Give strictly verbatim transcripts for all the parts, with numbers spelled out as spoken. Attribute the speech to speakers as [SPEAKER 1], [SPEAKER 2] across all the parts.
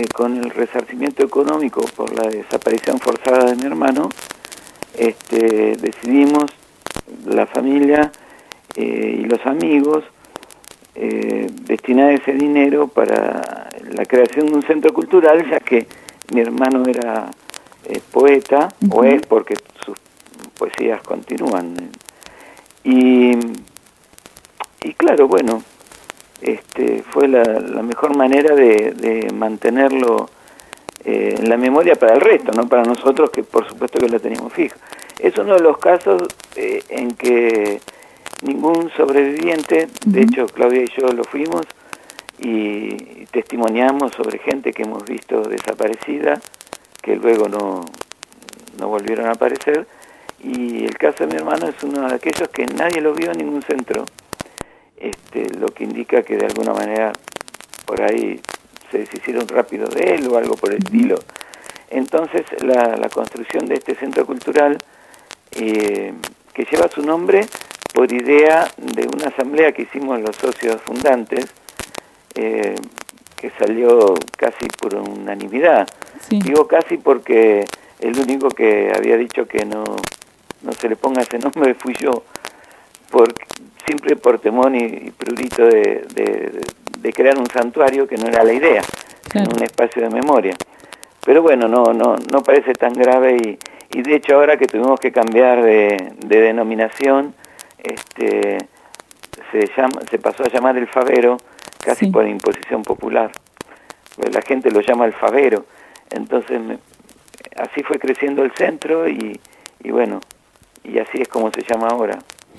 [SPEAKER 1] eh, con el resarcimiento económico por la desaparición forzada de mi hermano, este, decidimos, la familia eh, y los amigos, eh, destinar ese dinero para la creación de un centro cultural, ya que mi hermano era eh, poeta, uh-huh. o es, porque sus poesías continúan. Y, y claro, bueno, este, fue la, la mejor manera de, de mantenerlo eh, en la memoria para el resto, no para nosotros, que por supuesto que la teníamos fija. Es uno de los casos eh, en que ningún sobreviviente, uh-huh. de hecho Claudia y yo lo fuimos y, y testimoniamos sobre gente que hemos visto desaparecida, que luego no, no volvieron a aparecer, y el caso de mi hermano es uno de aquellos que nadie lo vio en ningún centro, este, lo que indica que de alguna manera por ahí se deshicieron rápido de él o algo por el estilo. Entonces la, la construcción de este centro cultural, eh, que lleva su nombre por idea de una asamblea que hicimos los socios fundantes, eh, que salió casi por unanimidad. Sí. Digo casi porque el único que había dicho que no, no se le ponga ese nombre fui yo, por, siempre por temor y, y prurito de, de, de crear un santuario, que no era la idea, claro. sino un espacio de memoria. Pero bueno, no, no, no parece tan grave y, y de hecho ahora que tuvimos que cambiar de, de denominación, este, se, llama, se pasó a llamar El Favero, casi sí. por imposición popular. La gente lo llama El Favero. Entonces, me, así fue creciendo el centro y, y bueno, y así es como se llama ahora.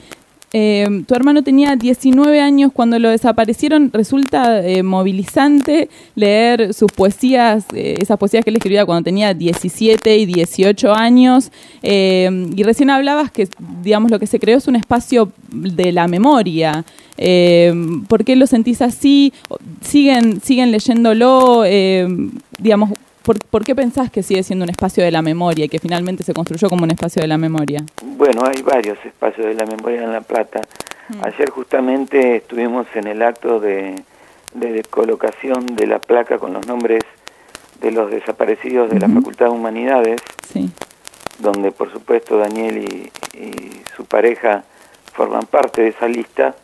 [SPEAKER 2] Eh, tu hermano tenía diecinueve años cuando lo desaparecieron. Resulta eh, movilizante leer sus poesías, eh, esas poesías que él escribía cuando tenía diecisiete y dieciocho años. Eh, y recién hablabas que, digamos, lo que se creó es un espacio de la memoria. Eh, ¿Por qué lo sentís así? ¿Siguen, siguen leyéndolo? Eh, digamos, ¿Por, ¿Por qué pensás que sigue siendo un espacio de la memoria y que finalmente se construyó como un espacio de la memoria?
[SPEAKER 1] Bueno, hay varios espacios de la memoria en La Plata. Mm. Ayer justamente estuvimos en el acto de, de colocación de la placa con los nombres de los desaparecidos de uh-huh. la Facultad de Humanidades, sí. donde por supuesto Daniel y, y su pareja forman parte de esa lista.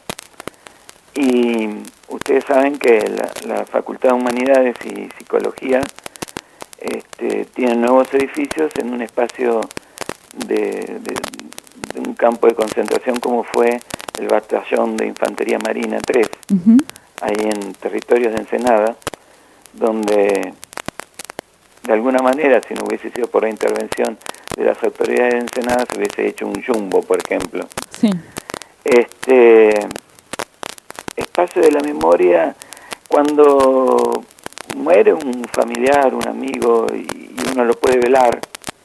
[SPEAKER 1] Y ustedes saben que la, la Facultad de Humanidades y Psicología Este, tienen nuevos edificios en un espacio de, de, de un campo de concentración como fue el Batallón de Infantería Marina tres, uh-huh. ahí en territorios de Ensenada, donde de alguna manera, si no hubiese sido por la intervención de las autoridades de Ensenada, se hubiese hecho un jumbo, por ejemplo.
[SPEAKER 2] Sí.
[SPEAKER 1] Este espacio de la memoria, cuando muere un familiar, un amigo, y uno lo puede velar,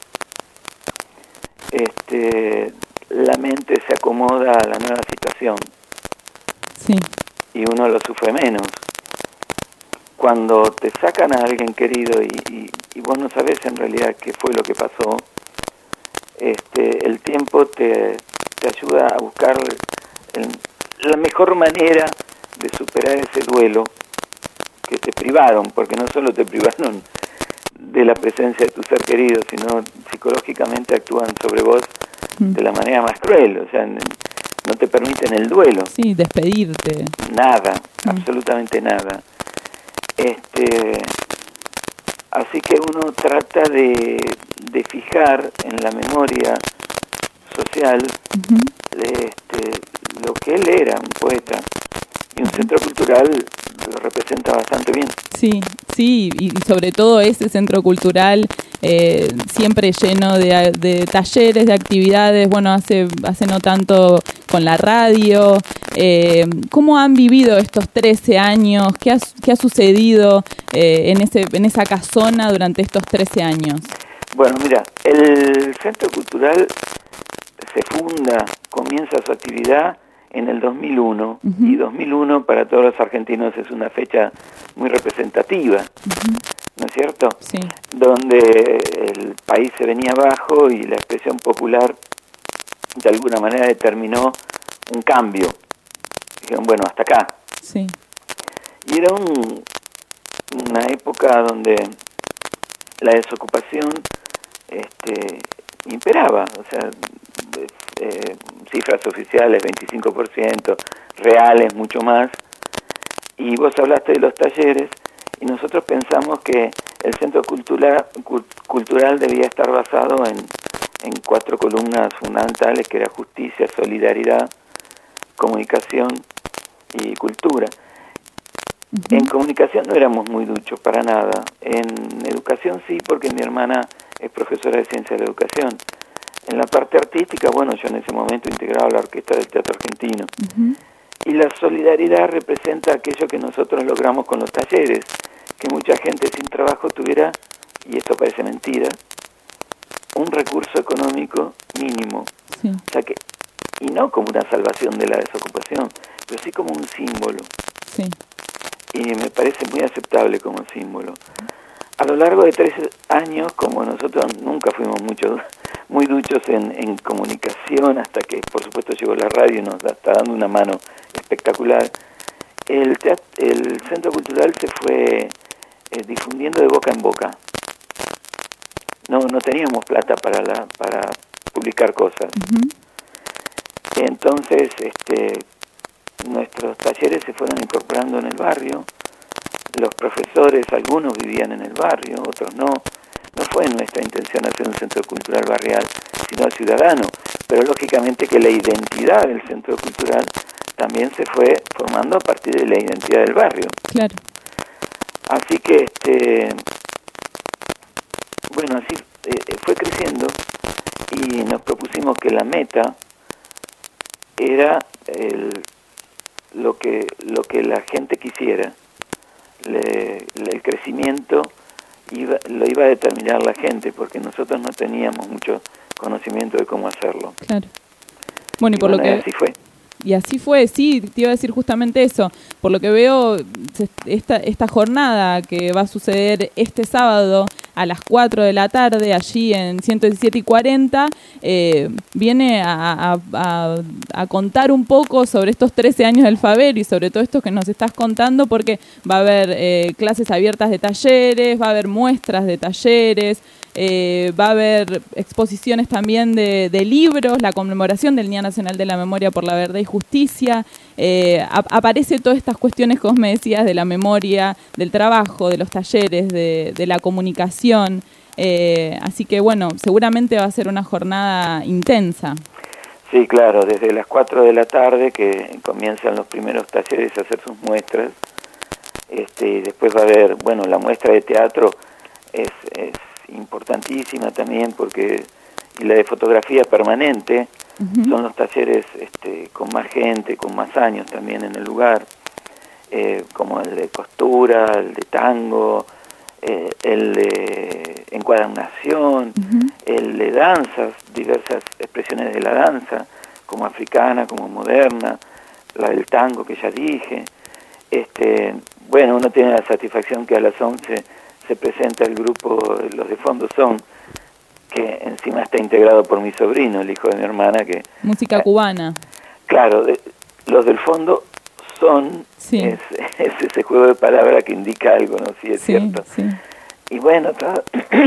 [SPEAKER 1] este, la mente se acomoda a la nueva situación.
[SPEAKER 2] Sí.
[SPEAKER 1] Y uno lo sufre menos. Cuando te sacan a alguien querido y, y, y vos no sabés en realidad qué fue lo que pasó, este, el tiempo te, te ayuda a buscar el, la mejor manera de superar ese duelo que te privaron, porque no solo te privaron de la presencia de tu ser querido, sino psicológicamente actúan sobre vos mm. de la manera más cruel, o sea, no te permiten el duelo.
[SPEAKER 2] Sí, despedirte.
[SPEAKER 1] Nada, mm. absolutamente nada. Este, así que uno trata de, de fijar en la memoria social uh-huh. este, lo que él era, un poeta, y un centro cultural lo representa bastante bien.
[SPEAKER 2] Sí, sí, y sobre todo ese centro cultural eh, siempre lleno de, de talleres, de actividades, bueno, hace, hace no tanto con la radio. Eh, ¿Cómo han vivido estos trece años? ¿Qué ha, qué ha sucedido eh, en, ese, en esa casona durante estos trece años?
[SPEAKER 1] Bueno, mira, el centro cultural se funda, comienza su actividad en el dos mil uno, uh-huh. y dos mil uno para todos los argentinos es una fecha muy representativa, uh-huh. ¿no es cierto?
[SPEAKER 2] Sí.
[SPEAKER 1] Donde el país se venía abajo y la expresión popular de alguna manera determinó un cambio. Dijeron, bueno, hasta acá.
[SPEAKER 2] Sí.
[SPEAKER 1] Y era un, una época donde la desocupación este, imperaba, o sea, eh, cifras oficiales veinticinco por ciento, reales mucho más, y vos hablaste de los talleres, y nosotros pensamos que el centro cultural, cultural debía estar basado en, en cuatro columnas fundamentales, que era justicia, solidaridad, comunicación y cultura. Uh-huh. En comunicación no éramos muy duchos, para nada. En educación sí, porque mi hermana es profesora de ciencia de la educación. En la parte artística, bueno, yo en ese momento integraba la orquesta del Teatro Argentino. Uh-huh. Y la solidaridad representa aquello que nosotros logramos con los talleres, que mucha gente sin trabajo tuviera, y esto parece mentira, un recurso económico mínimo. Sí. O sea que, y no como una salvación de la desocupación, pero sí como un símbolo. Sí. Y me parece muy aceptable como símbolo. A lo largo de tres años, como nosotros nunca fuimos muchos, muy duchos en, en comunicación, hasta que por supuesto llegó la radio y nos está dando una mano espectacular, el, teatro, el Centro Cultural se fue eh, difundiendo de boca en boca. No, no teníamos plata para, la, para publicar cosas. Uh-huh. Entonces, este, nuestros talleres se fueron incorporando en el barrio. Los profesores, algunos vivían en el barrio, otros no. No fue nuestra intención hacer un centro cultural barrial, sino ciudadano. Pero lógicamente que la identidad del centro cultural también se fue formando a partir de la identidad del barrio.
[SPEAKER 2] Claro.
[SPEAKER 1] Así que, este, bueno, así eh, fue creciendo y nos propusimos que la meta era el, lo que lo que la gente quisiera. Le, le, el crecimiento iba, lo iba a determinar la gente, porque nosotros no teníamos mucho conocimiento de cómo hacerlo.
[SPEAKER 2] Claro. Bueno, y, y por
[SPEAKER 1] bueno,
[SPEAKER 2] lo que
[SPEAKER 1] así fue.
[SPEAKER 2] Y así fue, sí, te iba a decir justamente eso. Por lo que veo, esta, esta jornada que va a suceder este sábado a las cuatro de la tarde, allí en ciento diecisiete y cuarenta, eh, viene a, a, a, a contar un poco sobre estos trece años del Favero y sobre todo esto que nos estás contando, porque va a haber eh, clases abiertas de talleres, va a haber muestras de talleres, Eh, va a haber exposiciones también de, de libros, la conmemoración del Día Nacional de la Memoria por la Verdad y Justicia. Eh, ap- aparece todas estas cuestiones que vos me decías de la memoria, del trabajo, de los talleres, de, de la comunicación. Eh, así que bueno, seguramente va a ser una jornada intensa.
[SPEAKER 1] Sí, claro, desde las cuatro de la tarde que comienzan los primeros talleres a hacer sus muestras. Este, después va a haber, bueno, la muestra de teatro es... es importantísima también, porque y la de fotografía permanente. Uh-huh. Son los talleres este, con más gente, con más años también en el lugar, eh, como el de costura, el de tango, eh, el de encuadernación, uh-huh. el de danzas, diversas expresiones de la danza, como africana, como moderna, la del tango que ya dije. Este, bueno, uno tiene la satisfacción que a las once se presenta el grupo, los de fondo son, que encima está integrado por mi sobrino, el hijo de mi hermana, que...
[SPEAKER 2] Música cubana.
[SPEAKER 1] Claro, de, los del fondo son, sí. es, es ese juego de palabras que indica algo, ¿no? Sí, es sí, cierto. Sí. Y bueno, to,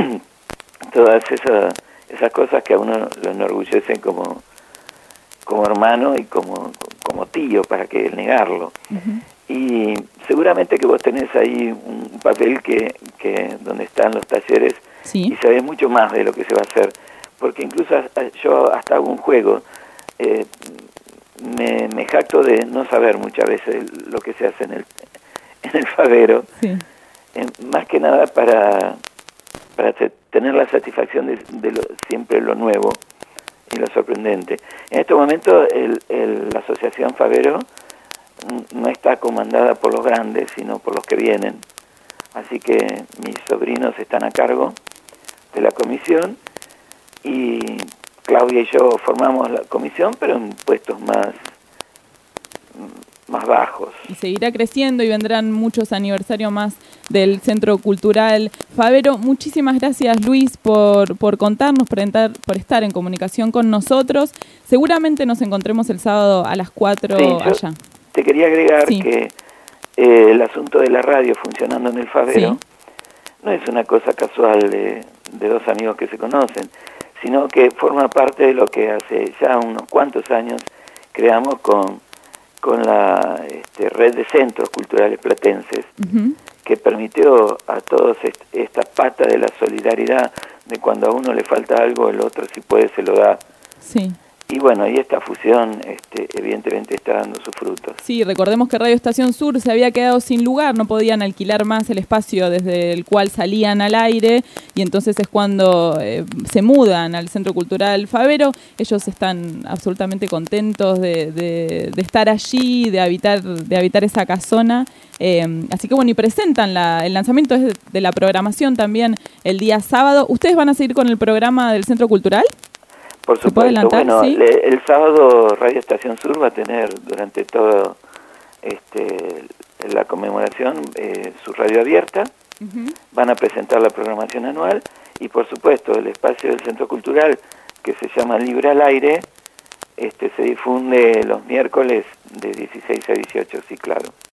[SPEAKER 1] todas esas, esas cosas que a uno lo enorgullecen como, como hermano y como, como tío, para que negarlo. Uh-huh. Y seguramente que vos tenés ahí un papel que, que donde están los talleres, sí. Y sabés mucho más de lo que se va a hacer, porque incluso yo hasta hago un juego, eh, me, me jacto de no saber muchas veces lo que se hace en el, en el Favero, sí. eh, más que nada para, para te, tener la satisfacción de, de lo, siempre lo nuevo y lo sorprendente. En este momento el, el, la Asociación Favero no está comandada por los grandes, sino por los que vienen. Así que mis sobrinos están a cargo de la comisión y Claudia y yo formamos la comisión, pero en puestos más, más bajos.
[SPEAKER 2] Y seguirá creciendo y vendrán muchos aniversarios más del Centro Cultural Favero. Muchísimas gracias, Luis, por, por contarnos, por, entrar, por estar en comunicación con nosotros. Seguramente nos encontremos el sábado a las cuatro sí, allá.
[SPEAKER 1] Te quería agregar sí. que eh, el asunto de la radio funcionando en el Favero, sí, no es una cosa casual de, de dos amigos que se conocen, sino que forma parte de lo que hace ya unos cuantos años creamos con, con la este, red de centros culturales platenses, uh-huh, que permitió a todos est- esta pata de la solidaridad, de cuando a uno le falta algo, el otro si puede se lo da.
[SPEAKER 2] Sí.
[SPEAKER 1] Y bueno, y esta fusión este, evidentemente está dando sus frutos.
[SPEAKER 2] Sí, recordemos que Radio Estación Sur se había quedado sin lugar, no podían alquilar más el espacio desde el cual salían al aire, y entonces es cuando eh, se mudan al Centro Cultural Favero. Ellos están absolutamente contentos de, de, de estar allí, de habitar, de habitar esa casona. Eh, así que bueno, y presentan la, el lanzamiento de, de la programación también el día sábado. ¿Ustedes van a seguir con el programa del Centro Cultural?
[SPEAKER 1] Por supuesto, bueno, ¿sí? le, el sábado Radio Estación Sur va a tener durante todo este, la conmemoración eh, su radio abierta, uh-huh, van a presentar la programación anual y por supuesto el espacio del Centro Cultural que se llama Libre al Aire, este, se difunde los miércoles de dieciséis a dieciocho, sí, claro.